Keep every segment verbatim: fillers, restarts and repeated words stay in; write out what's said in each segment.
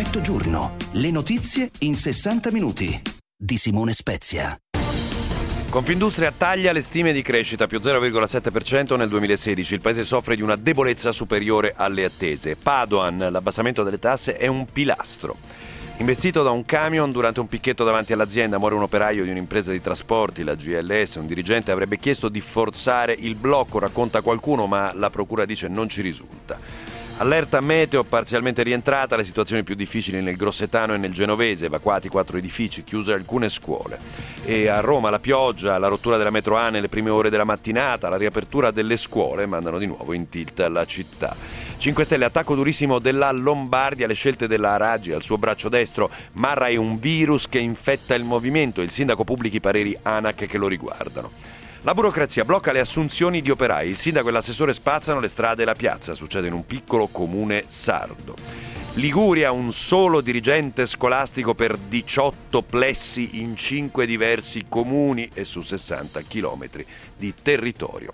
Effetto giorno. Le notizie in sessanta minuti. Di Simone Spezia. Confindustria taglia le stime di crescita più zero virgola sette per cento nel duemilasedici. Il paese soffre di una debolezza superiore alle attese. Padoan, l'abbassamento delle tasse è un pilastro. Investito da un camion durante un picchetto davanti all'azienda, muore un operaio di un'impresa di trasporti, la G L S. Un dirigente avrebbe chiesto di forzare il blocco, racconta qualcuno, ma la procura dice non ci risulta. Allerta meteo parzialmente rientrata, le situazioni più difficili nel Grossetano e nel Genovese, evacuati quattro edifici, chiuse alcune scuole. E a Roma la pioggia, la rottura della metro A nelle prime ore della mattinata, la riapertura delle scuole mandano di nuovo in tilt la città. cinque Stelle, attacco durissimo della Lombardia, le scelte della Raggi al suo braccio destro. Marra è un virus che infetta il movimento, il sindaco pubblica i pareri ANAC che lo riguardano. La burocrazia blocca le assunzioni di operai, il sindaco e l'assessore spazzano le strade e la piazza, succede in un piccolo comune sardo. Liguria, un solo dirigente scolastico per diciotto plessi in cinque diversi comuni e su sessanta chilometri di territorio.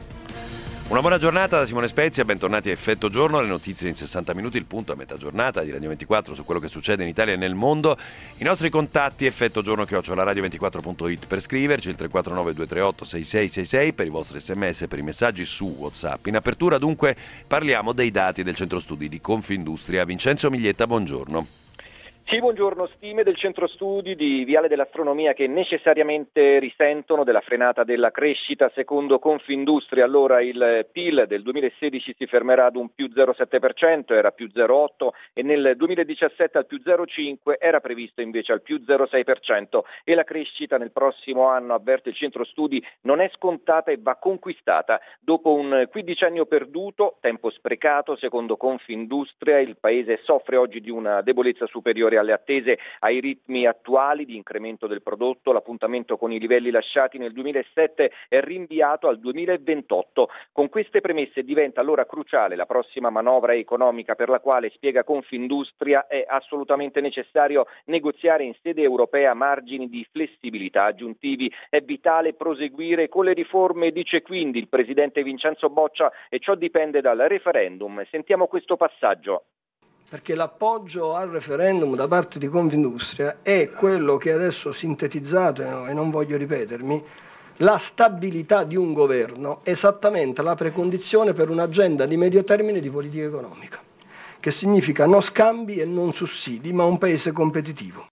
Una buona giornata da Simone Spezia, bentornati a Effetto Giorno, le notizie in sessanta minuti, il punto a metà giornata di Radio ventiquattro su quello che succede in Italia e nel mondo. I nostri contatti effetto giorno chiocciola radio ventiquattro punto it per scriverci, il tre quattro nove due tre otto sei sei sei sei per i vostri sms e per i messaggi su WhatsApp. In apertura dunque parliamo dei dati del centro studi di Confindustria. Vincenzo Miglietta, buongiorno. Sì, buongiorno. Stime del centro studi di Viale dell'Astronomia che necessariamente risentono della frenata della crescita. Secondo Confindustria, allora il P I L del duemilasedici si fermerà ad un più zero virgola sette per cento, era più zero virgola otto per cento, e nel duemiladiciassette al più zero virgola cinque per cento, era previsto invece al più zero virgola sei per cento, e la crescita nel prossimo anno, avverte il centro studi, non è scontata e va conquistata. Dopo un quindicennio perduto, tempo sprecato, secondo Confindustria, il paese soffre oggi di una debolezza superiore alle attese, ai ritmi attuali di incremento del prodotto. L'appuntamento con i livelli lasciati nel duemilasette è rinviato al duemilaventotto. Con queste premesse diventa allora cruciale la prossima manovra economica, per la quale, spiega Confindustria, è assolutamente necessario negoziare in sede europea margini di flessibilità aggiuntivi. È vitale proseguire con le riforme, dice quindi il presidente Vincenzo Boccia, e ciò dipende dal referendum. Sentiamo questo passaggio. Perché l'appoggio al referendum da parte di Confindustria è quello che adesso ho sintetizzato, e non voglio ripetermi, la stabilità di un governo, esattamente la precondizione per un'agenda di medio termine di politica economica, che significa no scambi e non sussidi, ma un paese competitivo.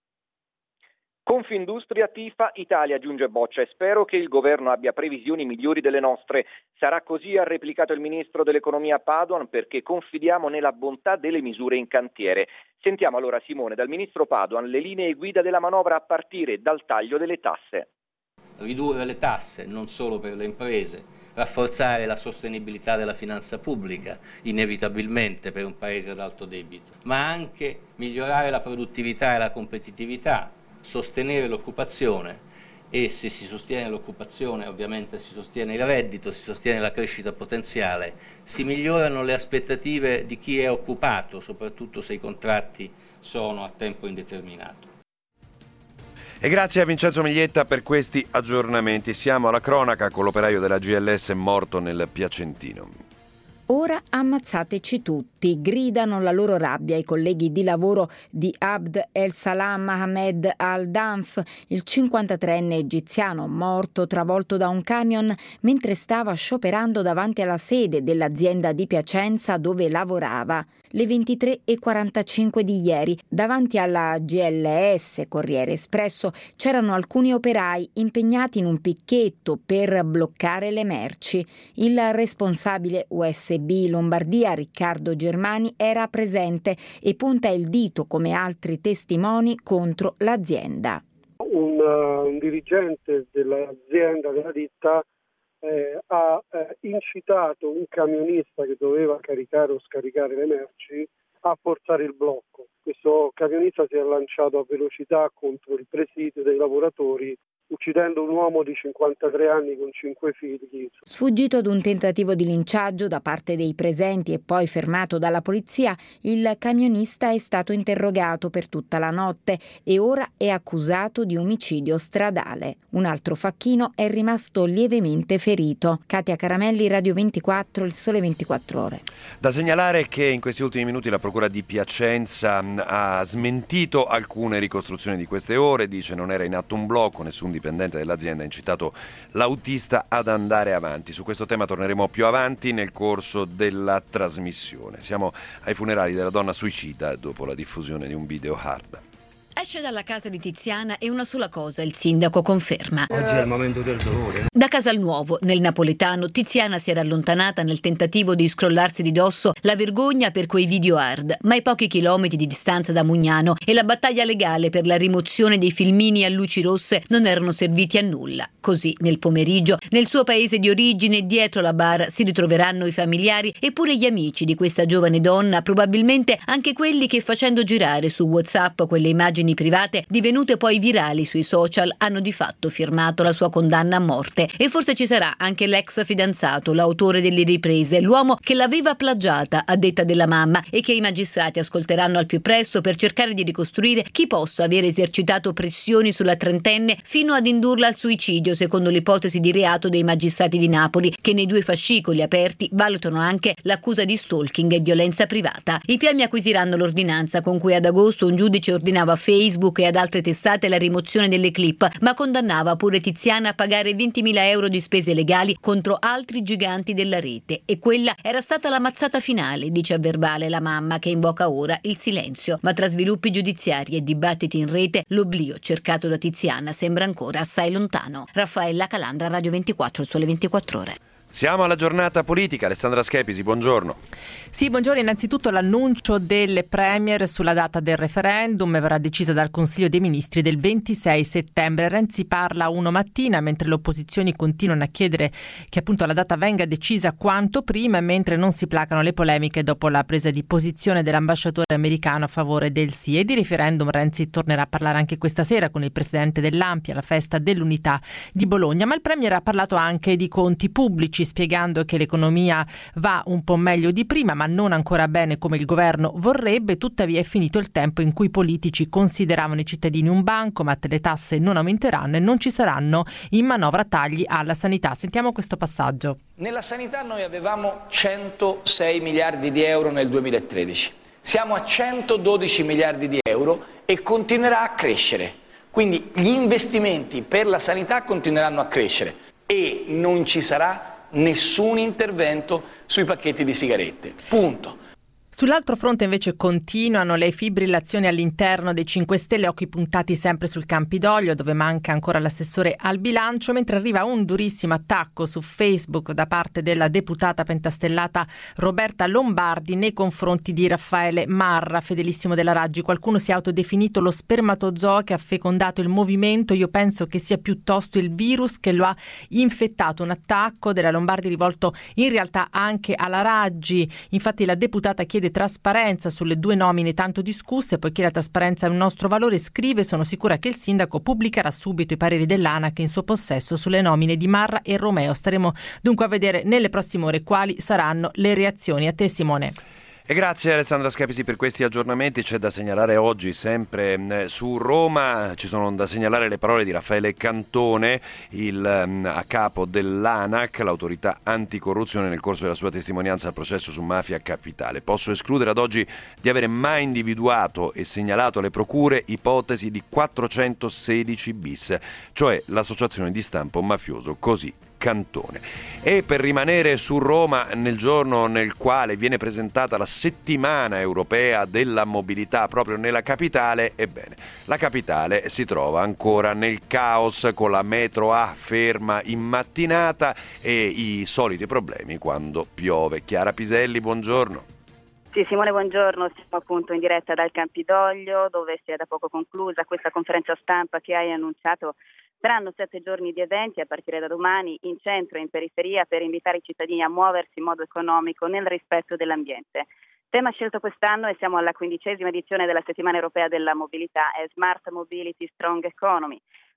Confindustria tifa Italia, aggiunge Boccia, e spero che il governo abbia previsioni migliori delle nostre. Sarà così, ha replicato il ministro dell'economia Padoan, perché confidiamo nella bontà delle misure in cantiere. Sentiamo allora, Simone, dal ministro Padoan le linee guida della manovra a partire dal taglio delle tasse. Ridurre le tasse non solo per le imprese, rafforzare la sostenibilità della finanza pubblica, inevitabilmente per un paese ad alto debito, ma anche migliorare la produttività e la competitività, sostenere l'occupazione, e se si sostiene l'occupazione ovviamente si sostiene il reddito, si sostiene la crescita potenziale, si migliorano le aspettative di chi è occupato, soprattutto se i contratti sono a tempo indeterminato. E grazie a Vincenzo Miglietta per questi aggiornamenti. Siamo alla cronaca con l'operaio della G L S morto nel Piacentino. Ora ammazzateci tutti, gridano la loro rabbia i colleghi di lavoro di Abd El Salam Ahmed Al-Danf, il cinquantatreenne egiziano morto travolto da un camion mentre stava scioperando davanti alla sede dell'azienda di Piacenza dove lavorava. Le ventitré e quarantacinque di ieri, davanti alla G L S Corriere Espresso, c'erano alcuni operai impegnati in un picchetto per bloccare le merci. Il responsabile U S B Lombardia, Riccardo Germani, era presente e punta il dito, come altri testimoni, contro l'azienda. Un, uh, un dirigente dell'azienda, della ditta, Eh, ha eh, incitato un camionista che doveva caricare o scaricare le merci a forzare il blocco. Questo camionista si è lanciato a velocità contro il presidio dei lavoratori uccidendo un uomo di cinquantatré anni con cinque figli. Sfuggito ad un tentativo di linciaggio da parte dei presenti e poi fermato dalla polizia, il camionista è stato interrogato per tutta la notte e ora è accusato di omicidio stradale. Un altro facchino è rimasto lievemente ferito. Katia Caramelli, Radio ventiquattro, Il Sole ventiquattro Ore. Da segnalare che in questi ultimi minuti la Procura di Piacenza ha smentito alcune ricostruzioni di queste ore, dice non era in atto un blocco, nessun dipendente dell'azienda ha incitato l'autista ad andare avanti. Su questo tema torneremo più avanti nel corso della trasmissione. Siamo ai funerali della donna suicida dopo la diffusione di un video hard. Esce dalla casa di Tiziana e una sola cosa il sindaco conferma. Oggi è il momento del dolore. Da Casalnuovo, nel napoletano, Tiziana si era allontanata nel tentativo di scrollarsi di dosso la vergogna per quei video hard, ma i pochi chilometri di distanza da Mugnano e la battaglia legale per la rimozione dei filmini a luci rosse non erano serviti a nulla. Così, nel pomeriggio, nel suo paese di origine, dietro la bara, si ritroveranno i familiari e pure gli amici di questa giovane donna, probabilmente anche quelli che, facendo girare su WhatsApp quelle immagini private divenute poi virali sui social, hanno di fatto firmato la sua condanna a morte. E forse ci sarà anche l'ex fidanzato, l'autore delle riprese, l'uomo che l'aveva plagiata a detta della mamma e che i magistrati ascolteranno al più presto per cercare di ricostruire chi possa aver esercitato pressioni sulla trentenne fino ad indurla al suicidio, secondo l'ipotesi di reato dei magistrati di Napoli, che nei due fascicoli aperti valutano anche l'accusa di stalking e violenza privata. I P M acquisiranno l'ordinanza con cui ad agosto un giudice ordinava a Facebook e ad altre testate la rimozione delle clip, ma condannava pure Tiziana a pagare ventimila euro di spese legali contro altri giganti della rete. E quella era stata la mazzata finale, dice a verbale la mamma, che invoca ora il silenzio. Ma tra sviluppi giudiziari e dibattiti in rete, l'oblio cercato da Tiziana sembra ancora assai lontano. Raffaella Calandra, Radio ventiquattro, Il Sole ventiquattro Ore. Siamo alla giornata politica. Alessandra Schepisi, buongiorno. Sì, buongiorno. Innanzitutto l'annuncio delle premier sulla data del referendum verrà decisa dal Consiglio dei Ministri del ventisei settembre. Renzi parla uno mattina, mentre le opposizioni continuano a chiedere che appunto la data venga decisa quanto prima, mentre non si placano le polemiche dopo la presa di posizione dell'ambasciatore americano a favore del sì. E di referendum Renzi tornerà a parlare anche questa sera con il presidente dell'Ampia, la festa dell'unità di Bologna. Ma il premier ha parlato anche di conti pubblici, spiegando che l'economia va un po' meglio di prima, ma non ancora bene come il governo vorrebbe. Tuttavia è finito il tempo in cui i politici consideravano i cittadini un bancomat, le tasse non aumenteranno e non ci saranno in manovra tagli alla sanità. Sentiamo questo passaggio. Nella sanità noi avevamo centosei miliardi di euro nel duemilatredici, siamo a centododici miliardi di euro e continuerà a crescere. Quindi gli investimenti per la sanità continueranno a crescere e non ci sarà nessun intervento sui pacchetti di sigarette. Punto. Sull'altro fronte invece continuano le fibrillazioni all'interno dei cinque Stelle, occhi puntati sempre sul Campidoglio, dove manca ancora l'assessore al bilancio, mentre arriva un durissimo attacco su Facebook da parte della deputata pentastellata Roberta Lombardi nei confronti di Raffaele Marra, fedelissimo della Raggi. Qualcuno si è autodefinito lo spermatozoo che ha fecondato il movimento. Io penso che sia piuttosto il virus che lo ha infettato. Un attacco della Lombardi rivolto in realtà anche alla Raggi. Infatti la deputata chiede trasparenza sulle due nomine tanto discusse, poiché la trasparenza è un nostro valore. Scrive: sono sicura che il sindaco pubblicherà subito i pareri dell'ANAC in suo possesso sulle nomine di Marra e Romeo. Staremo dunque a vedere nelle prossime ore quali saranno le reazioni. A te, Simone. E grazie Alessandra Schepisi per questi aggiornamenti. C'è da segnalare oggi sempre su Roma, ci sono da segnalare le parole di Raffaele Cantone, il a capo dell'ANAC, l'autorità anticorruzione, nel corso della sua testimonianza al processo su Mafia Capitale. Posso escludere ad oggi di avere mai individuato e segnalato alle procure ipotesi di quattrocentosedici bis, cioè l'associazione di stampo mafioso, così Cantone. E per rimanere su Roma, nel giorno nel quale viene presentata la settimana europea della mobilità proprio nella capitale, ebbene, la capitale si trova ancora nel caos, con la metro A ferma in mattinata e i soliti problemi quando piove. Chiara Piselli, buongiorno. Sì, Simone, buongiorno. Siamo appunto in diretta dal Campidoglio, dove si è da poco conclusa questa conferenza stampa che hai annunciato. Saranno sette giorni di eventi a partire da domani in centro e in periferia per invitare i cittadini a muoversi in modo economico nel rispetto dell'ambiente. Tema scelto quest'anno, e siamo alla quindicesima edizione della settimana europea della mobilità, è Smart Mobility Strong Economy.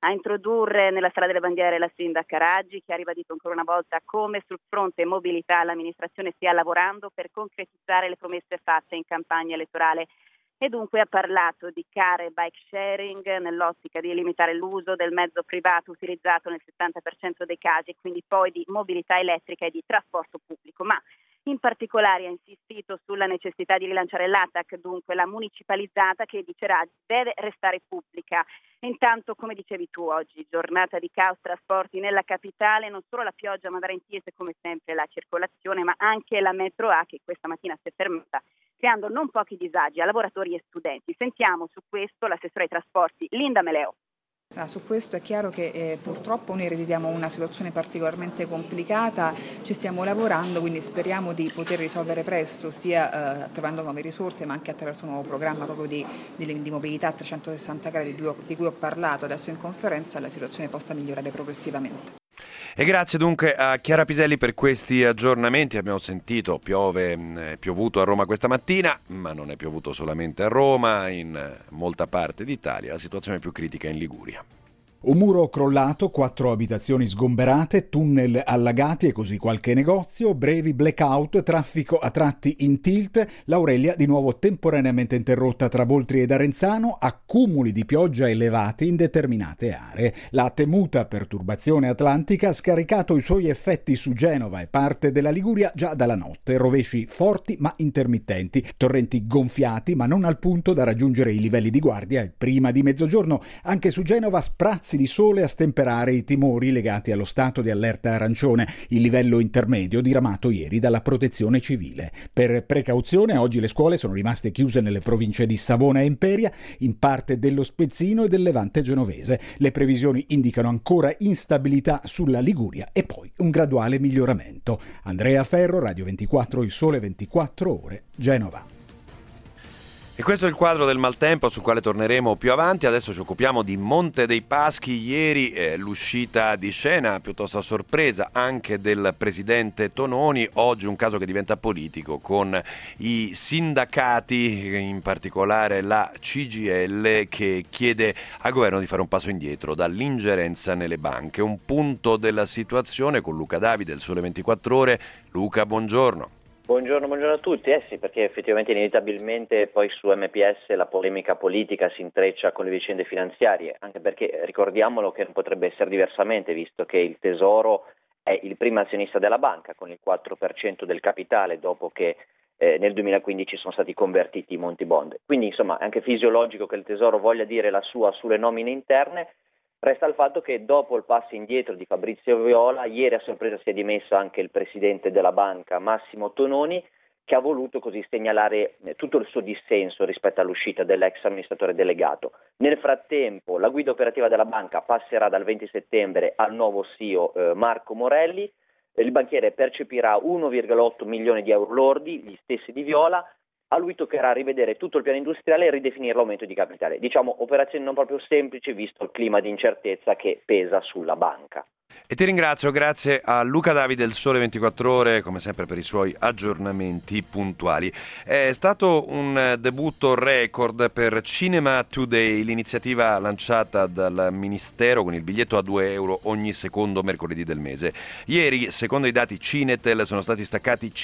a introdurre nella Sala delle Bandiere la sindaca Raggi, che ha ribadito ancora una volta come sul fronte mobilità l'amministrazione stia lavorando per concretizzare le promesse fatte in campagna elettorale. E dunque ha parlato di car e bike sharing nell'ottica di limitare l'uso del mezzo privato utilizzato nel settanta per cento dei casi, e quindi poi di mobilità elettrica e di trasporto pubblico. Ma in particolare ha insistito sulla necessità di rilanciare l'A T A C, dunque la municipalizzata, che dice Raggi deve restare pubblica. Intanto, come dicevi tu, oggi giornata di caos trasporti nella capitale, non solo la pioggia ma darà in tiese come sempre la circolazione, ma anche la metro A, che questa mattina si è fermata, creando non pochi disagi a lavoratori e studenti. Sentiamo su questo l'assessore ai trasporti Linda Meleo. Ah, su questo è chiaro che eh, purtroppo noi ereditiamo una situazione particolarmente complicata, ci stiamo lavorando, quindi speriamo di poter risolvere presto, sia eh, trovando nuove risorse ma anche attraverso un nuovo programma proprio di, di, di mobilità a trecentosessanta gradi di cui, ho, di cui ho parlato adesso in conferenza, la situazione possa migliorare progressivamente. E grazie dunque a Chiara Piselli per questi aggiornamenti. Abbiamo sentito, piove, è piovuto a Roma questa mattina, ma non è piovuto solamente a Roma, in molta parte d'Italia. La situazione più critica è in Liguria. Un muro crollato, quattro abitazioni sgomberate, tunnel allagati e così qualche negozio, brevi blackout, traffico a tratti in tilt, l'Aurelia di nuovo temporaneamente interrotta tra Voltri ed Arenzano, accumuli di pioggia elevati in determinate aree. La temuta perturbazione atlantica ha scaricato i suoi effetti su Genova e parte della Liguria già dalla notte, rovesci forti ma intermittenti, torrenti gonfiati ma non al punto da raggiungere i livelli di guardia e prima di mezzogiorno anche su Genova sprazzi di sole a stemperare i timori legati allo stato di allerta arancione, il livello intermedio diramato ieri dalla Protezione Civile. Per precauzione oggi le scuole sono rimaste chiuse nelle province di Savona e Imperia, in parte dello Spezzino e del Levante genovese. Le previsioni indicano ancora instabilità sulla Liguria e poi un graduale miglioramento. Andrea Ferro, Radio ventiquattro, Il Sole ventiquattro Ore, Genova. E questo è il quadro del maltempo sul quale torneremo più avanti. Adesso ci occupiamo di Monte dei Paschi. Ieri eh, l'uscita di scena piuttosto a sorpresa anche del presidente Tononi. Oggi un caso che diventa politico con i sindacati, in particolare la C G I L, che chiede al governo di fare un passo indietro dall'ingerenza nelle banche. Un punto della situazione con Luca Davi del Sole ventiquattro Ore. Luca, buongiorno. Buongiorno, buongiorno a tutti. Eh sì, perché effettivamente inevitabilmente poi su M P S la polemica politica si intreccia con le vicende finanziarie, anche perché ricordiamolo che non potrebbe essere diversamente, visto che il Tesoro è il primo azionista della banca con il quattro per cento del capitale dopo che eh, nel duemilaquindici sono stati convertiti i Monti Bond. Quindi insomma è anche fisiologico che il Tesoro voglia dire la sua sulle nomine interne. Resta il fatto che dopo il passo indietro di Fabrizio Viola, ieri a sorpresa si è dimesso anche il presidente della banca Massimo Tononi, che ha voluto così segnalare tutto il suo dissenso rispetto all'uscita dell'ex amministratore delegato. Nel frattempo la guida operativa della banca passerà dal venti settembre al nuovo C E O eh, Marco Morelli, il banchiere percepirà uno virgola otto milioni di euro lordi, gli stessi di Viola. A lui toccherà rivedere tutto il piano industriale e ridefinire l'aumento di capitale. Diciamo operazione non proprio semplice visto il clima di incertezza che pesa sulla banca. E ti ringrazio, grazie a Luca Davi del Sole ventiquattro Ore, come sempre per i suoi aggiornamenti puntuali. È stato un debutto record per Cinema Today, l'iniziativa lanciata dal Ministero con il biglietto a due euro ogni secondo mercoledì del mese. Ieri, secondo i dati Cinetel, sono stati staccati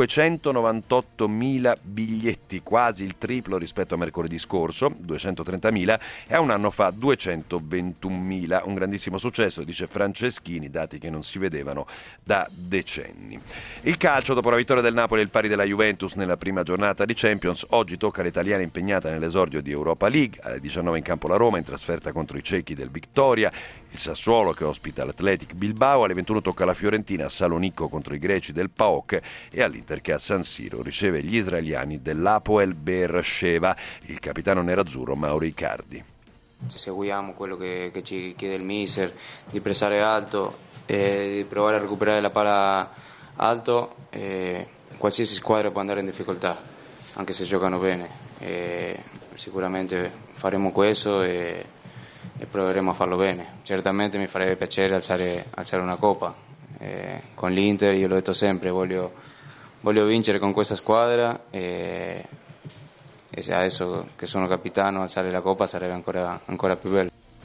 cinquecentonovantottomila biglietti, quasi il triplo rispetto a mercoledì scorso, duecentotrentamila, e a un anno fa duecentoventunomila. Un grandissimo successo, dice Franceschini, dati che non si vedevano da decenni. Il calcio, dopo la vittoria del Napoli e il pari della Juventus nella prima giornata di Champions, oggi tocca all'italiana impegnata nell'esordio di Europa League. Alle diciannove in campo la Roma in trasferta contro i cechi del Victoria, il Sassuolo che ospita l'Athletic Bilbao, alle ventuno tocca la Fiorentina a Salonicco contro i greci del P A O K e all'Inter che a San Siro riceve gli israeliani dell'Hapoel Beersheva. Il capitano nerazzurro Mauro Icardi. Seguiamo quello che, che ci chiede il mister, di pressare alto e di provare a recuperare la palla alto. E qualsiasi squadra può andare in difficoltà, anche se giocano bene. E sicuramente faremo questo e, e proveremo a farlo bene. Certamente mi farebbe piacere alzare, alzare una coppa. E con l'Inter, io l'ho detto sempre, voglio, voglio vincere con questa squadra. E, E se adesso che sono capitano alzare la coppa sarebbe ancora, ancora più bello.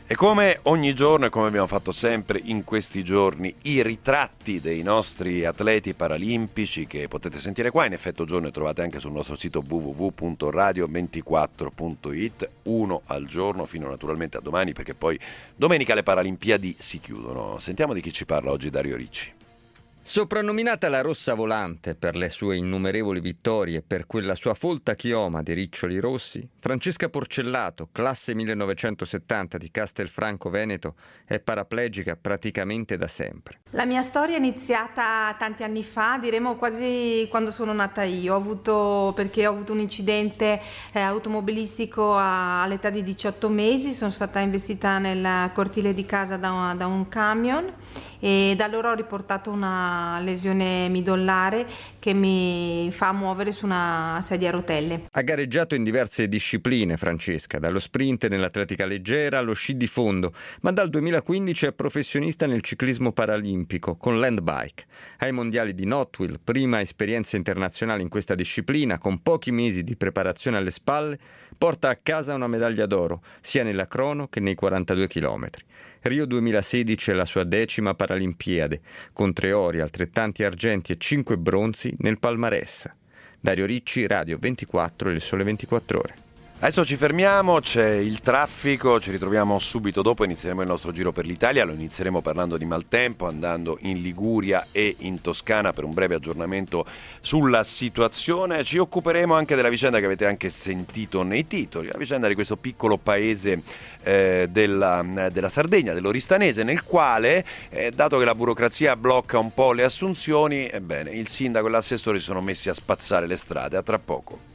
E come ogni giorno e come abbiamo fatto sempre in questi giorni, i ritratti dei nostri atleti paralimpici che potete sentire qua in effetto giorno e trovate anche sul nostro sito w w w punto radio ventiquattro punto i t, uno al giorno fino naturalmente a domani, perché poi domenica le Paralimpiadi si chiudono. Sentiamo di chi ci parla oggi Dario Ricci. Soprannominata la Rossa Volante per le sue innumerevoli vittorie e per quella sua folta chioma di riccioli rossi, Francesca Porcellato, classe millenovecentosettanta di Castelfranco Veneto, è paraplegica praticamente da sempre. La mia storia è iniziata tanti anni fa, diremo quasi quando sono nata io. Ho avuto, perché ho avuto un incidente eh, automobilistico a, all'età di diciotto mesi, sono stata investita nel cortile di casa da, una, da un camion e da allora ho riportato una lesione midollare che mi fa muovere su una sedia a rotelle. Ha gareggiato in diverse discipline Francesca, dallo sprint nell'atletica leggera allo sci di fondo, ma dal duemilaquindici è professionista nel ciclismo paralimpico con land bike. Ai mondiali di Knoxville, prima esperienza internazionale in questa disciplina, con pochi mesi di preparazione alle spalle, porta a casa una medaglia d'oro, sia nella crono che nei quarantadue chilometri. Rio duemilasedici è la sua decima Paralimpiade, con tre ori, altrettanti argenti e cinque bronzi nel palmarès. Dario Ricci, Radio ventiquattro, Il Sole ventiquattro Ore. Adesso ci fermiamo, c'è il traffico, ci ritroviamo subito dopo, inizieremo il nostro giro per l'Italia, lo inizieremo parlando di maltempo, andando in Liguria e in Toscana per un breve aggiornamento sulla situazione. Ci occuperemo anche della vicenda che avete anche sentito nei titoli, la vicenda di questo piccolo paese eh, della, della Sardegna, dell'Oristanese, nel quale, eh, dato che la burocrazia blocca un po' le assunzioni, ebbene, il sindaco e l'assessore si sono messi a spazzare le strade. A tra poco.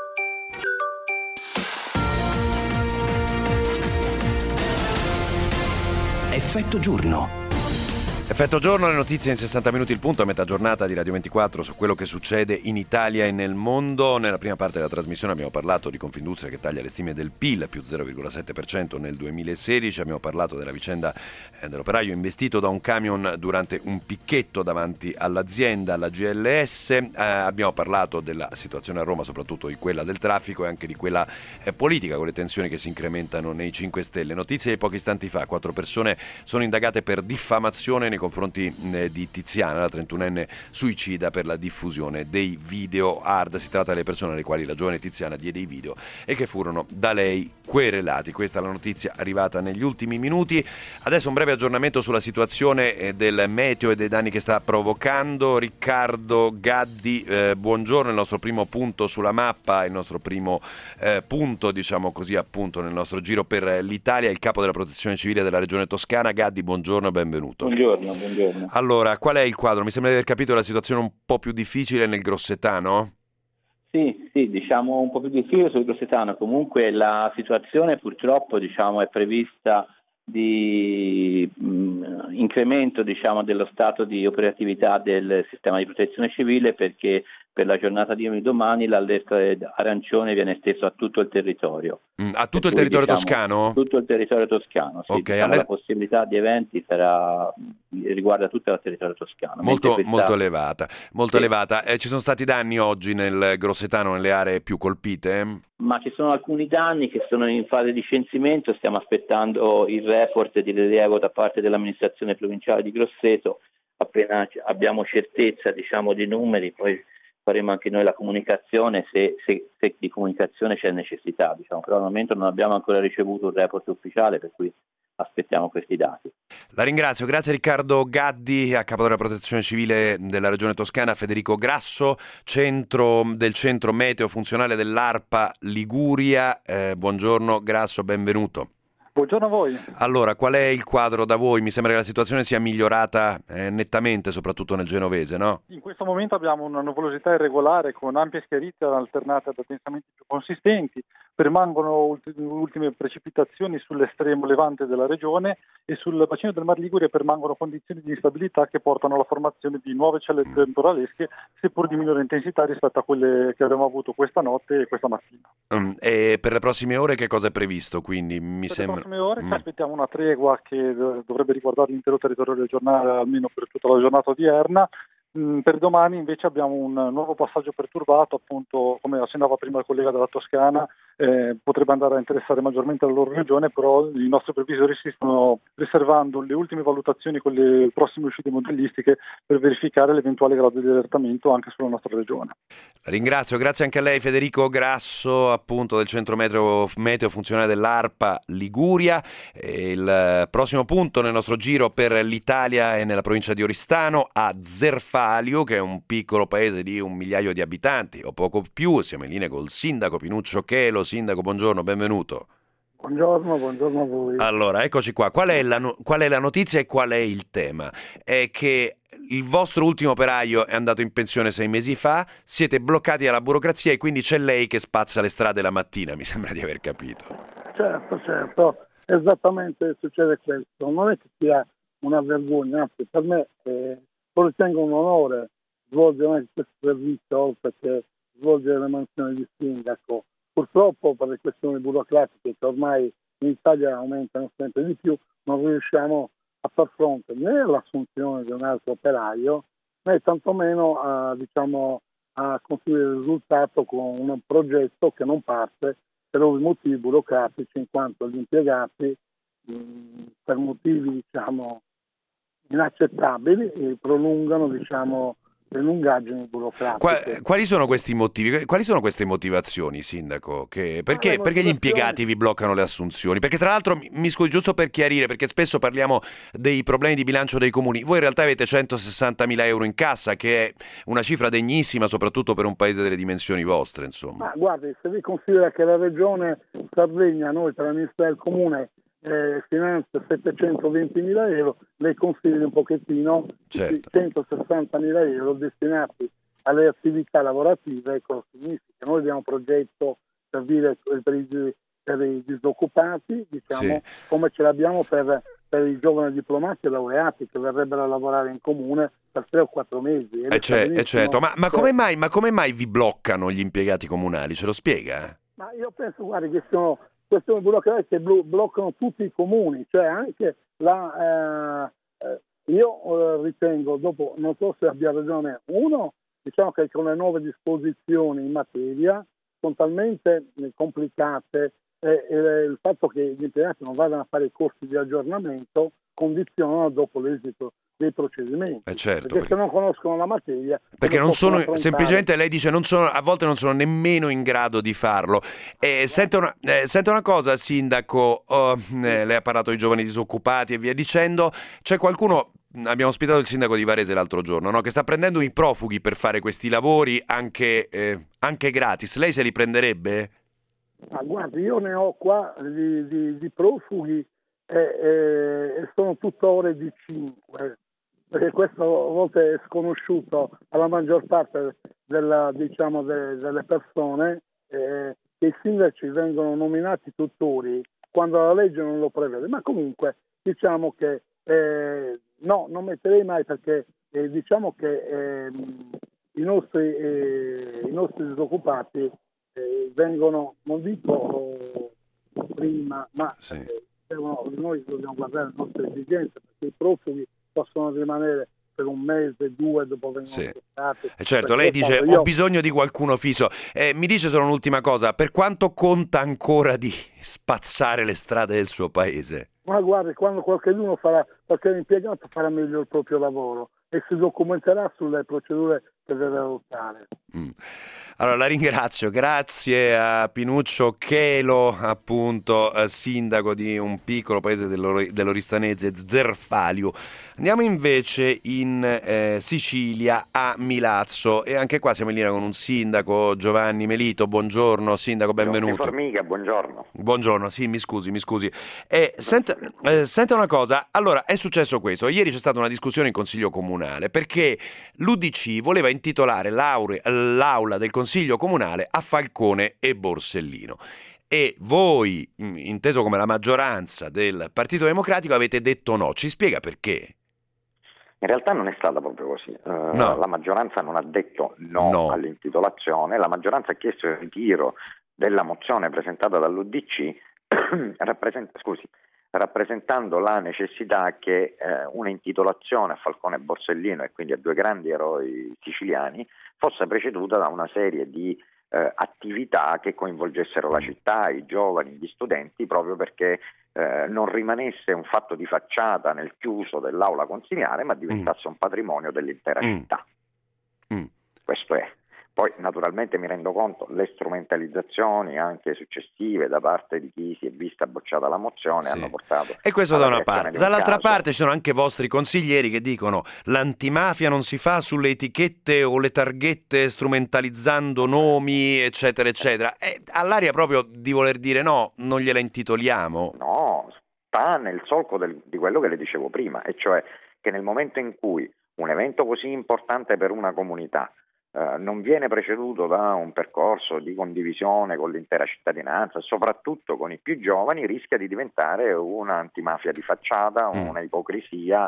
Effetto giorno. Effetto giorno, le notizie in sessanta minuti il punto a metà giornata di Radio ventiquattro su quello che succede in Italia e nel mondo. Nella prima parte della trasmissione abbiamo parlato di Confindustria che taglia le stime del P I L, più zero virgola sette per cento nel duemilasedici, abbiamo parlato della vicenda eh, dell'operaio investito da un camion durante un picchetto davanti all'azienda, alla G L S, eh, abbiamo parlato della situazione a Roma, soprattutto di quella del traffico e anche di quella eh, politica, con le tensioni che si incrementano nei cinque Stelle. Notizie di pochi istanti fa, quattro persone sono indagate per diffamazione nei confronti di Tiziana, la trentunenne suicida, per la diffusione dei video hard. Si tratta delle persone alle quali la giovane Tiziana diede i video e che furono da lei querelati. Questa è la notizia arrivata negli ultimi minuti. Adesso un breve aggiornamento sulla situazione del meteo e dei danni che sta provocando. Riccardo Gaddi, eh, buongiorno, il nostro primo punto sulla mappa, il nostro primo eh, punto, diciamo così, appunto nel nostro giro per l'Italia, il capo della Protezione Civile della Regione Toscana. Gaddi, buongiorno e benvenuto. Buongiorno. Buongiorno. Allora, qual è il quadro? Mi sembra di aver capito la situazione un po' più difficile nel Grossetano? Sì, sì, diciamo un po' più difficile sul Grossetano. Comunque la situazione purtroppo, diciamo, è prevista di mh, incremento, diciamo, dello stato di operatività del sistema di protezione civile, perché per la giornata di domani l'allerta arancione viene esteso a tutto il territorio. Mm, a tutto il territorio diciamo, toscano? Tutto il territorio toscano, sì. Okay, Diciamo, aller... la possibilità di eventi sarà, riguarda tutto il territorio toscano. Molto, questa... molto elevata. Molto sì. elevata. Eh, ci sono stati danni oggi nel Grossetano, nelle aree più colpite? Ma ci sono alcuni danni che sono in fase di censimento, stiamo aspettando il report di rilievo da parte dell'amministrazione provinciale di Grosseto. Appena abbiamo certezza, diciamo, di numeri, poi faremo anche noi la comunicazione se, se, se di comunicazione c'è necessità, diciamo. Però al momento non abbiamo ancora ricevuto un report ufficiale, per cui aspettiamo questi dati. La ringrazio, grazie Riccardo Gaddi, a capo della Protezione Civile della Regione Toscana. Federico Grasso, centro del centro meteo funzionale dell'ARPA Liguria. Eh, buongiorno Grasso, benvenuto. Buongiorno a voi. Allora, qual è il quadro da voi? Mi sembra che la situazione sia migliorata eh, nettamente, soprattutto nel genovese, no? In questo momento abbiamo una nuvolosità irregolare con ampie schiarite alternate ad addensamenti più consistenti. Permangono ulti- ultime precipitazioni sull'estremo levante della regione e sul bacino del Mar Ligure permangono condizioni di instabilità che portano alla formazione di nuove celle temporalesche, seppur di minore intensità rispetto a quelle che abbiamo avuto questa notte e questa mattina. Mm, e per le prossime ore che cosa è previsto? Quindi mi per sembra... le prossime ore mm. ci aspettiamo una tregua che dovrebbe riguardare l'intero territorio regionale almeno per tutta la giornata odierna. Mh, per domani invece abbiamo un nuovo passaggio perturbato, appunto come accennava prima il collega della Toscana, eh, potrebbe andare a interessare maggiormente la loro regione, però i nostri previsori si stanno riservando le ultime valutazioni con le prossime uscite modellistiche per verificare l'eventuale grado di allertamento anche sulla nostra regione. Ringrazio, grazie anche a lei Federico Grasso, appunto del centro meteo, meteo funzionale dell'ARPA Liguria. E il prossimo punto nel nostro giro per l'Italia è nella provincia di Oristano, a Zerfalio, che è un piccolo paese di un migliaio di abitanti o poco più. Siamo in linea col sindaco Pinuccio Chelo. Sindaco, buongiorno, benvenuto. Buongiorno, buongiorno a voi. Allora, eccoci qua. Qual è la, no- qual è la notizia e qual è il tema? È che il vostro ultimo operaio è andato in pensione sei mesi fa, siete bloccati dalla burocrazia e quindi c'è lei che spazza le strade la mattina, mi sembra di aver capito. Certo, certo, esattamente succede questo. Non è che sia una vergogna, anzi per me eh, lo ritengo un onore svolgere anche questo servizio, oltre che svolgere le mansioni di sindaco. Purtroppo per le questioni burocratiche che ormai in Italia aumentano sempre di più, non riusciamo a far fronte né all'assunzione di un altro operaio, né tantomeno a, diciamo, a conseguire il risultato con un progetto che non parte per ovvi motivi burocratici, in quanto gli impiegati mh, per motivi diciamo inaccettabili prolungano diciamo le lungaggini burocratiche. Qua, quali sono questi motivi? Quali sono queste motivazioni, sindaco? Che, perché, perché gli impiegati vi bloccano le assunzioni? Perché tra l'altro, mi scusi, giusto per chiarire, perché spesso parliamo dei problemi di bilancio dei comuni, voi in realtà avete centosessantamila euro in cassa, che è una cifra degnissima soprattutto per un paese delle dimensioni vostre, insomma. Ma guardi, se vi considera che la regione Sardegna, noi per l'amministrazione del comune, Eh, finanzia settecentoventimila euro, lei consideri un pochettino certo. centosessantamila euro destinati alle attività lavorative. Cosa significa? Noi abbiamo un progetto per, dire, per, i, per i disoccupati, diciamo, sì. come ce l'abbiamo per, per i giovani diplomati e laureati che verrebbero a lavorare in comune per tre o quattro mesi. Eh, c'è, eh certo, ma, ma, come mai, ma come mai vi bloccano gli impiegati comunali? Ce lo spiega? Ma io penso, guardi, che sono questioni burocratiche che bloccano tutti i comuni, cioè anche la eh, io eh, ritengo, dopo non so se abbia ragione, uno, diciamo che con le nuove disposizioni in materia sono talmente complicate e eh, eh, il fatto che gli impiegati non vadano a fare i corsi di aggiornamento condizionano dopo l'esito dei procedimenti, eh certo, perché, perché se non conoscono la materia perché non sono affrontare. Semplicemente lei dice non sono, a volte non sono nemmeno in grado di farlo. Eh, senta, una, eh, senta una cosa, sindaco, oh, eh, lei ha parlato di giovani disoccupati e via dicendo, c'è qualcuno, abbiamo ospitato il sindaco di Varese l'altro giorno, no? che sta prendendo i profughi per fare questi lavori anche, eh, anche gratis, lei se li prenderebbe? Ma guardi, io ne ho qua di, di, di profughi e eh, eh, sono tuttora di cinque, perché questo a volte è sconosciuto alla maggior parte della, diciamo, de, delle persone, eh, che i sindaci vengono nominati tutori quando la legge non lo prevede, ma comunque diciamo che eh, no, non metterei mai, perché eh, diciamo che eh, i nostri eh, i nostri disoccupati eh, vengono, non dico eh, prima, ma sì. eh, devono, noi dobbiamo guardare le nostre esigenze, perché i profughi possono rimanere per un mese, due, dopo vengono sì. portati. Eh certo, lei dice io... ho bisogno di qualcuno fisso. Eh, mi dice solo un'ultima cosa, per quanto conta ancora di spazzare le strade del suo paese? Ma guardi, quando qualcuno farà, qualche impiegato farà meglio il proprio lavoro e si documenterà sulle procedure che deve adottare. Mm. Allora la ringrazio, grazie a Pinuccio Chelo, appunto eh, sindaco di un piccolo paese dell'Or- dell'Oristanese, Zerfalio. Andiamo invece in eh, Sicilia, a Milazzo, e anche qua siamo in linea con un sindaco, Giovanni Melito. Buongiorno sindaco, benvenuto. Formiga, buongiorno. Buongiorno, sì, mi scusi, mi scusi. Eh, senta, eh, senta una cosa, allora è successo questo, ieri c'è stata una discussione in Consiglio Comunale perché l'U D C voleva intitolare l'aure, l'aula del Consiglio Comunale a Falcone e Borsellino. E voi, inteso come la maggioranza del Partito Democratico, avete detto no. Ci spiega perché? In realtà non è stata proprio così. Uh, no. La maggioranza non ha detto no, no all'intitolazione, la maggioranza ha chiesto il ritiro della mozione presentata dall'U D C rappresenta, scusi, rappresentando la necessità che eh, un'intitolazione a Falcone e Borsellino, e quindi a due grandi eroi siciliani, fosse preceduta da una serie di eh, attività che coinvolgessero la città, i giovani, gli studenti, proprio perché eh, non rimanesse un fatto di facciata nel chiuso dell'aula consiliare, ma diventasse mm. un patrimonio dell'intera mm. città. Mm. Questo è. Poi naturalmente mi rendo conto le strumentalizzazioni anche successive da parte di chi si è vista bocciata la mozione sì. hanno portato. E questo da una parte. Un Dall'altra caso. parte ci sono anche vostri consiglieri che dicono l'antimafia non si fa sulle etichette o le targhette strumentalizzando nomi eccetera eccetera. È all'aria proprio di voler dire no, non gliela intitoliamo. No, sta nel solco del, di quello che le dicevo prima, e cioè che nel momento in cui un evento così importante per una comunità Uh, non viene preceduto da un percorso di condivisione con l'intera cittadinanza, soprattutto con i più giovani, rischia di diventare un'antimafia di facciata, mm. una ipocrisia.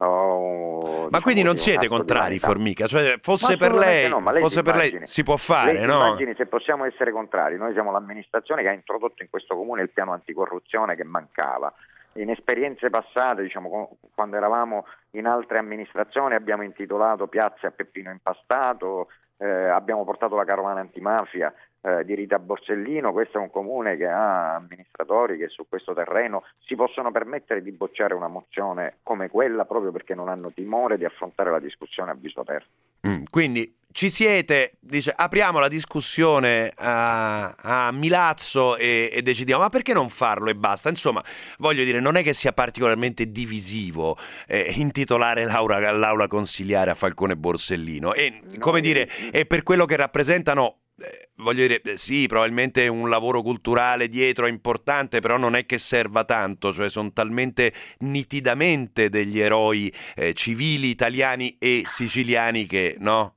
Oh, ma diciamo quindi non così, siete contrari, Formica? Cioè, fosse per lei, no, ma lei fosse per lei si può fare, lei no? Immagini se possiamo essere contrari. Noi siamo l'amministrazione che ha introdotto in questo comune il piano anticorruzione che mancava. In esperienze passate, diciamo, quando eravamo in altre amministrazioni, abbiamo intitolato piazze a Peppino Impastato, eh, abbiamo portato la carovana antimafia eh, di Rita Borsellino. Questo è un comune che ha amministratori che su questo terreno si possono permettere di bocciare una mozione come quella proprio perché non hanno timore di affrontare la discussione a viso aperto. Mm, quindi ci siete, dice, apriamo la discussione a, a Milazzo e, e decidiamo, ma perché non farlo e basta? Insomma, voglio dire, non è che sia particolarmente divisivo eh, intitolare l'aula, l'aula consiliare a Falcone Borsellino e, no, come dire, e per quello che rappresentano, eh, voglio dire, eh, sì, probabilmente un lavoro culturale dietro è importante, però non è che serva tanto, cioè sono talmente nitidamente degli eroi eh, civili italiani e siciliani che, no?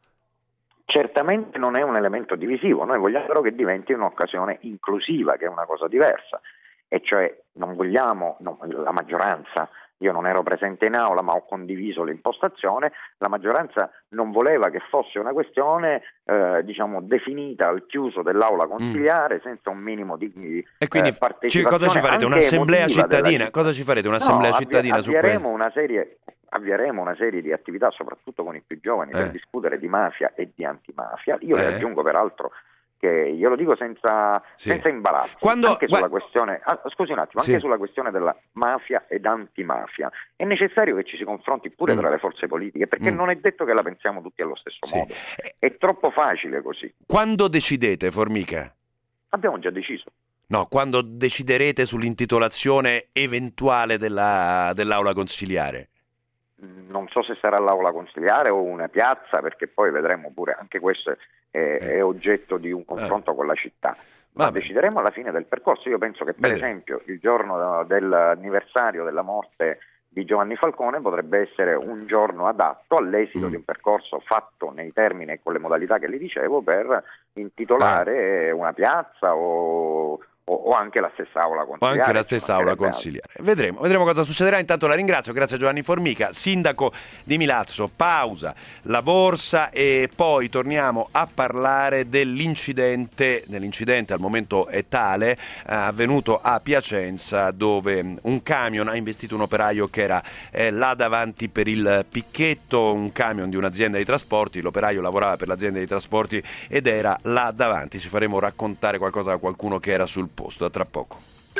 Certamente non è un elemento divisivo, noi vogliamo però che diventi un'occasione inclusiva, che è una cosa diversa, e cioè non vogliamo, no, la maggioranza, io non ero presente in aula ma ho condiviso l'impostazione, la maggioranza non voleva che fosse una questione eh, diciamo definita al chiuso dell'aula consiliare mm. senza un minimo di, di e quindi eh, partecipazione. Cosa ci farete? Un'assemblea cittadina? Cosa ci farete? Un'assemblea no, cittadina avvi- su questo? una serie avvieremo una serie di attività, soprattutto con i più giovani, per eh. discutere di mafia e di antimafia. Io eh. le aggiungo peraltro che glielo dico senza, sì. senza imbarazzo, Quando, anche sulla gua- questione, ah, scusi un attimo, sì. anche sulla questione della mafia ed antimafia è necessario che ci si confronti pure mm. tra le forze politiche, perché mm. non è detto che la pensiamo tutti allo stesso sì. modo, è troppo facile così. Quando decidete, Formica? Abbiamo già deciso. No, quando deciderete sull'intitolazione eventuale della, dell'aula consiliare? Non so se sarà l'aula consiliare o una piazza, perché poi vedremo pure, anche questo è, eh. è oggetto di un confronto eh. con la città. Ma Vabbè. decideremo alla fine del percorso. Io penso che per Bene. esempio il giorno dell'anniversario della morte di Giovanni Falcone potrebbe essere un giorno adatto all'esito mm. di un percorso fatto nei termini e con le modalità che le dicevo per intitolare ah. una piazza o... o anche la stessa aula consiliare. O anche la stessa aula consiliare. Vedremo, vedremo cosa succederà. Intanto la ringrazio, grazie a Giovanni Formica, sindaco di Milazzo. Pausa, la borsa e poi torniamo a parlare dell'incidente, dell'incidente al momento è tale, eh, avvenuto a Piacenza, dove un camion ha investito un operaio che era eh, là davanti per il picchetto, un camion di un'azienda di trasporti, l'operaio lavorava per l'azienda di trasporti ed era là davanti. Ci faremo raccontare qualcosa da qualcuno che era sul posto, a tra poco.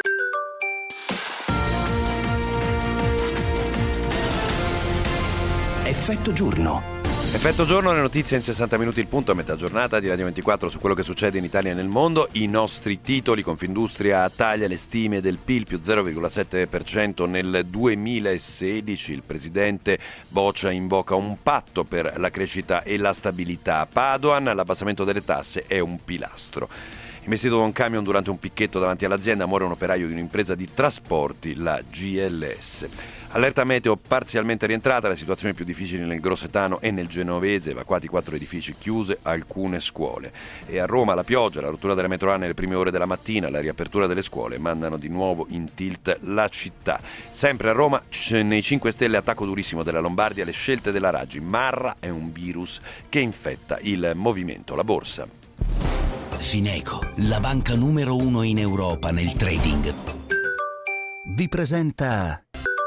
Effetto giorno. Effetto giorno, le notizie in sessanta minuti il punto a metà giornata di Radio ventiquattro su quello che succede in Italia e nel mondo. I nostri titoli: Confindustria taglia le stime del P I L più zero virgola sette per cento nel duemilasedici, il presidente Boccia invoca un patto per la crescita e la stabilità. Padoan, l'abbassamento delle tasse è un pilastro. Investito da un camion durante un picchetto davanti all'azienda, muore un operaio di un'impresa di trasporti, la G L S. Allerta meteo parzialmente rientrata, le situazioni più difficili nel Grossetano e nel Genovese, evacuati quattro edifici, chiuse alcune scuole. E a Roma la pioggia, la rottura delle metroane nelle prime ore della mattina, la riapertura delle scuole mandano di nuovo in tilt la città. Sempre a Roma, nei cinque Stelle attacco durissimo della Lombardia, le scelte della Raggi. Marra è un virus che infetta il movimento. La borsa. Fineco, la banca numero uno in Europa nel trading. vi presenta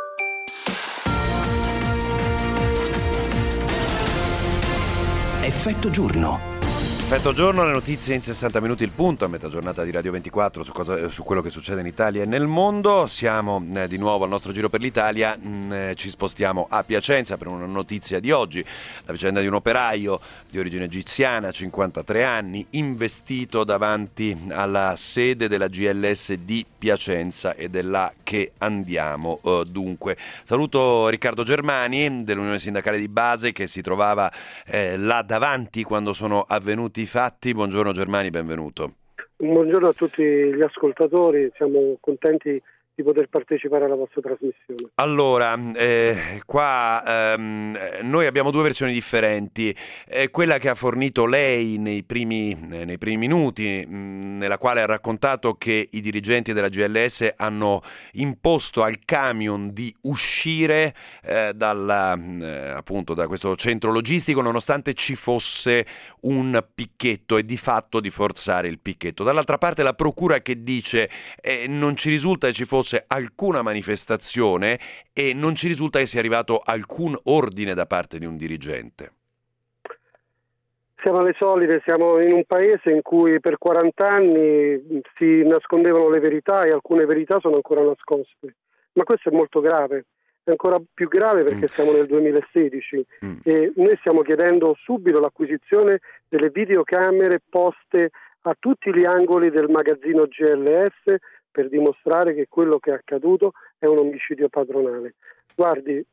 Effetto Giorno. Effetto Giorno, le notizie in sessanta minuti il punto, a metà giornata di Radio ventiquattro su, cosa, su quello che succede in Italia e nel mondo. Siamo eh, di nuovo al nostro giro per l'Italia, mh, eh, ci spostiamo a Piacenza per una notizia di oggi, la vicenda di un operaio di origine egiziana, cinquantatré anni, investito davanti alla sede della G L S di Piacenza, ed è là che andiamo. Uh, dunque, saluto Riccardo Germani dell'Unione Sindacale di Base, che si trovava eh, là davanti quando sono avvenuti i fatti. Buongiorno Germani, benvenuto. Buongiorno a tutti gli ascoltatori, siamo contenti di poter partecipare alla vostra trasmissione. Allora, eh, qua ehm, noi abbiamo due versioni differenti. Eh, quella che ha fornito lei nei primi, eh, nei primi minuti, mh, nella quale ha raccontato che i dirigenti della G L S hanno imposto al camion di uscire eh, dalla, eh, appunto, da questo centro logistico, nonostante ci fosse un picchetto, e di fatto di forzare il picchetto. Dall'altra parte la procura che dice eh, non ci risulta che ci fosse alcuna manifestazione e non ci risulta che sia arrivato alcun ordine da parte di un dirigente. Siamo alle solite, siamo in un paese in cui per quaranta anni si nascondevano le verità e alcune verità sono ancora nascoste, ma questo è molto grave, è ancora più grave perché mm. siamo nel duemilasedici mm. e noi stiamo chiedendo subito l'acquisizione delle videocamere poste a tutti gli angoli del magazzino G L S per dimostrare che quello che è accaduto è un omicidio padronale. Guardi,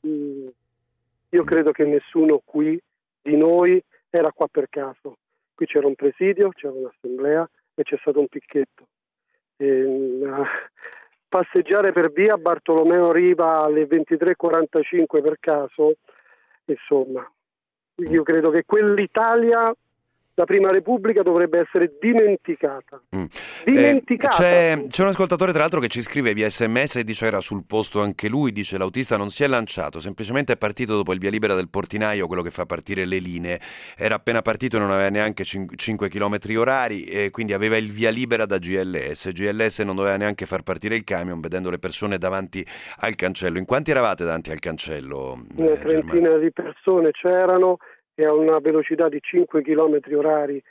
io credo che nessuno qui di noi era qua per caso. Qui c'era un presidio, c'era un'assemblea e c'è stato un picchetto. E, uh, passeggiare per via Bartolomeo Riva alle ventitré e quarantacinque per caso, insomma, io credo che quell'Italia, la Prima Repubblica, dovrebbe essere dimenticata. Mm. Dimenticata. Eh, c'è, c'è un ascoltatore tra l'altro che ci scrive via sms e dice era sul posto anche lui, dice l'autista non si è lanciato, semplicemente è partito dopo il via libera del portinaio, quello che fa partire le linee, era appena partito e non aveva neanche cinque chilometri orari e quindi aveva il via libera da G L S. G L S non doveva neanche far partire il camion vedendo le persone davanti al cancello. In quanti eravate davanti al cancello? Una eh, trentina Germano? di persone c'erano e a una velocità di cinque chilometri orari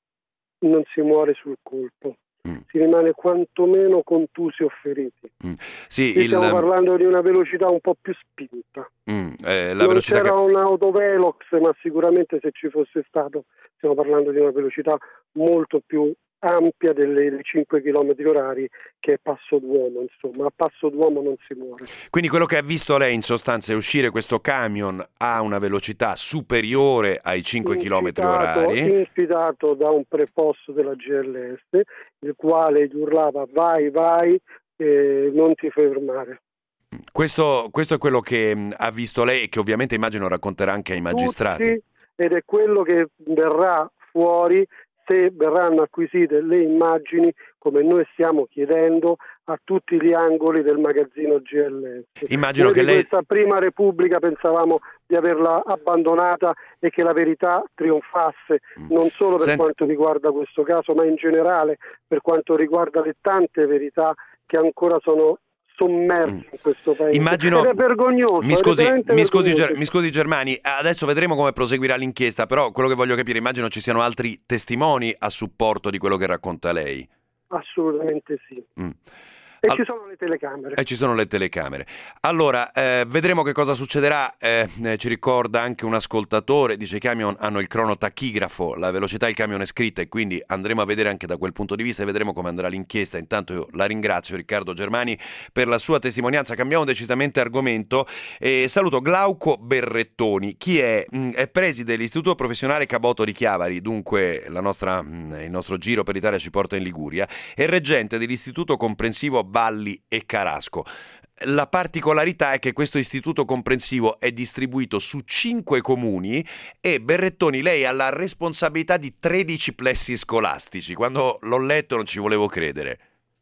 non si muore sul colpo, mm. si rimane quantomeno contusi o feriti. Mm. Sì, il... Stiamo parlando di una velocità un po' più spinta. Mm. Eh, la non velocità c'era che... un autovelox, ma sicuramente se ci fosse stato stiamo parlando di una velocità molto più ampia delle cinque chilometri orari, che è passo d'uomo, insomma, a passo d'uomo non si muore. Quindi quello che ha visto lei in sostanza è uscire questo camion a una velocità superiore ai cinque chilometri orari. Inspirato da un preposto della G L S, il quale gli urlava vai, vai, eh, non ti fermare. Questo, questo è quello che ha visto lei e che ovviamente immagino racconterà anche ai magistrati. Tutti, ed è quello che verrà fuori se verranno acquisite le immagini, come noi stiamo chiedendo, a tutti gli angoli del magazzino G L S. Immagino noi che di lei... questa Prima Repubblica pensavamo di averla abbandonata e che la verità trionfasse, non solo per Senta... quanto riguarda questo caso, ma in generale per quanto riguarda le tante verità che ancora sono sommersi in questo paese. Immagino... Ed è vergognoso. Mi scusi, è mi, scusi, vergognoso. mi scusi Germani, adesso vedremo come proseguirà l'inchiesta, però quello che voglio capire, immagino ci siano altri testimoni a supporto di quello che racconta lei. Assolutamente sì. Mm. E All... ci sono le telecamere. E ci sono le telecamere. Allora, eh, vedremo che cosa succederà. Eh, eh, ci ricorda anche un ascoltatore, dice i camion hanno il cronotachigrafo, la velocità del camion è scritta e quindi andremo a vedere anche da quel punto di vista e vedremo come andrà l'inchiesta. Intanto io la ringrazio, Riccardo Germani, per la sua testimonianza. Cambiamo decisamente argomento e saluto Glauco Berrettoni. Chi è? È preside dell'Istituto Professionale Caboto di Chiavari, dunque la nostra, il nostro giro per l'Italia ci porta in Liguria, e reggente dell'Istituto Comprensivo Valli e Carasco. La particolarità è che questo istituto comprensivo è distribuito su cinque comuni e Berrettoni, lei ha la responsabilità di tredici plessi scolastici. Quando l'ho letto non ci volevo credere.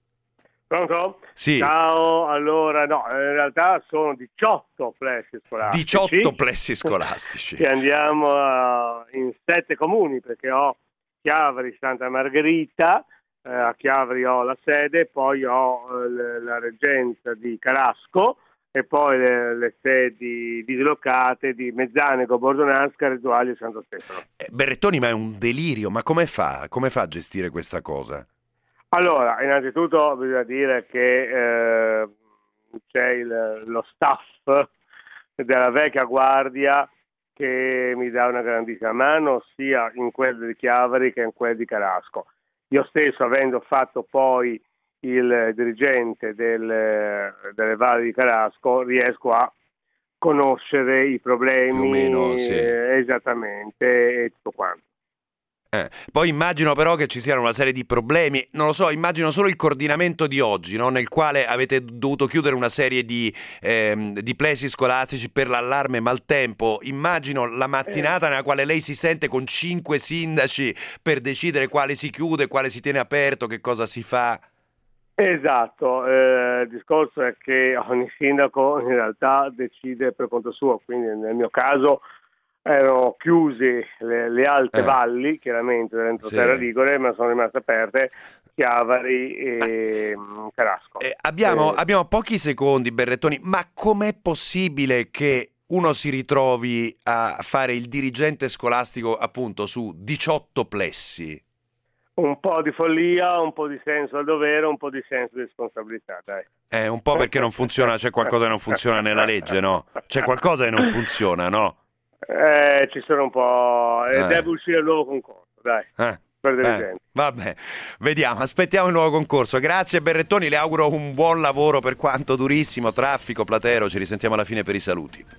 Pronto? Sì. Ciao, allora no, in realtà sono diciotto plessi scolastici. diciotto plessi scolastici. E andiamo uh, in sette comuni, perché ho Chiavari, Santa Margherita, eh, a Chiavari ho la sede, poi ho eh, la reggenza di Carasco e poi le, le sedi dislocate di Mezzanego, Bordonasca, Reduaglio e Santo Stefano. Eh, Berrettoni, ma è un delirio, ma come fa? Come fa a gestire questa cosa? Allora, innanzitutto bisogna dire che eh, c'è il, lo staff della vecchia guardia che mi dà una grandissima mano sia in quello di Chiavari che in quello di Carasco. Io stesso, avendo fatto poi il dirigente del, delle valli di Carasco, riesco a conoscere i problemi più o meno, sì. eh, esattamente e tutto quanto. Eh. Poi immagino però che ci siano una serie di problemi, non lo so, immagino solo il coordinamento di oggi, no? Nel quale avete dovuto chiudere una serie di, ehm, di plessi scolastici per l'allarme maltempo. Immagino la mattinata nella quale lei si sente con cinque sindaci per decidere quale si chiude, quale si tiene aperto, che cosa si fa. Esatto, eh, il discorso è che ogni sindaco in realtà decide per conto suo, quindi nel mio caso erano chiuse le, le alte eh. valli, chiaramente dell'entroterra sì. ligure, ma sono rimaste aperte Chiavari e eh. Carasco. Eh, abbiamo, eh. abbiamo pochi secondi, Berrettoni, ma com'è possibile che uno si ritrovi a fare il dirigente scolastico appunto su diciotto plessi? Un po' di follia, un po' di senso al dovere, un po' di senso di responsabilità, dai. Eh, un po' perché non funziona, c'è qualcosa che non funziona nella legge, no? C'è qualcosa che non funziona, no? Eh, ci sono un po'... Eh. Eh. Deve uscire il nuovo concorso, dai. Eh. Per delle Eh, gente. vabbè, vediamo, aspettiamo il nuovo concorso. Grazie Berrettoni, le auguro un buon lavoro per quanto durissimo, traffico, Platero, ci risentiamo alla fine per i saluti.